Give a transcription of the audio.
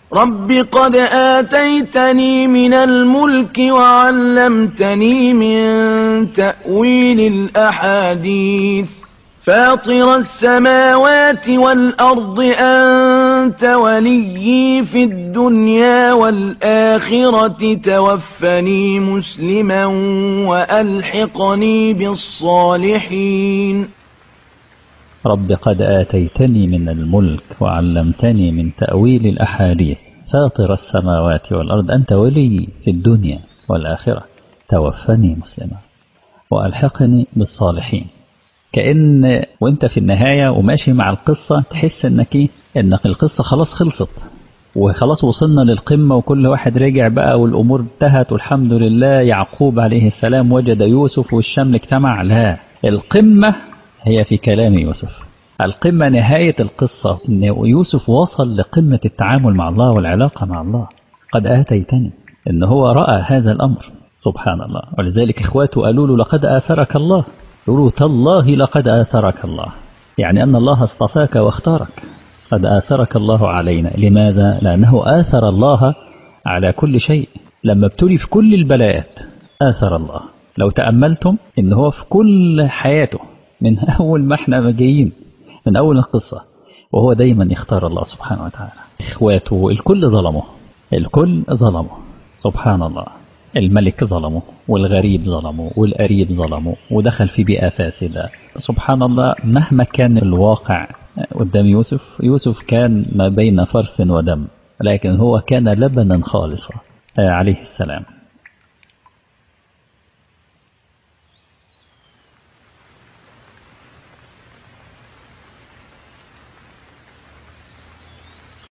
رب قد آتيتني من الملك وعلمتني من تأويل الأحاديث فاطر السماوات والأرض أنت وليي في الدنيا والآخرة توفني مسلما وألحقني بالصالحين. رب قد آتيتني من الملك وعلمتني من تأويل الأحاديث فاطر السماوات والأرض أنت ولي في الدنيا والآخرة توفني مسلما وألحقني بالصالحين. كأن وانت في النهاية وماشي مع القصة تحس انك القصة خلاص خلصت وخلاص وصلنا للقمة وكل واحد رجع بقى والأمور انتهت والحمد لله يعقوب عليه السلام وجد يوسف والشمل اجتمع. لا، القمة هي في كلام يوسف. القمة نهاية القصة ان يوسف وصل لقمة التعامل مع الله والعلاقة مع الله. قد آتيتني ان هو رأى هذا الأمر سبحان الله. ولذلك إخواته قالوا له لقد آثرك الله، يقولوا تالله لقد آثرك الله، يعني أن الله اصطفاك واختارك. قد آثرك الله علينا. لماذا؟ لأنه آثر الله على كل شيء. لما ابتلي في كل البلاءات آثر الله. لو تأملتم إن هو في كل حياته من أول ما احنا جايين من أول القصة وهو دايما يختار الله سبحانه وتعالى. إخواته الكل ظلمه، الكل ظلمه سبحان الله. الملك ظلمه والغريب ظلمه والقريب ظلمه ودخل في بيئة فاسدة سبحان الله. مهما كان الواقع قدام يوسف كان ما بين فرث ودم، لكن هو كان لبنا خالصا عليه السلام.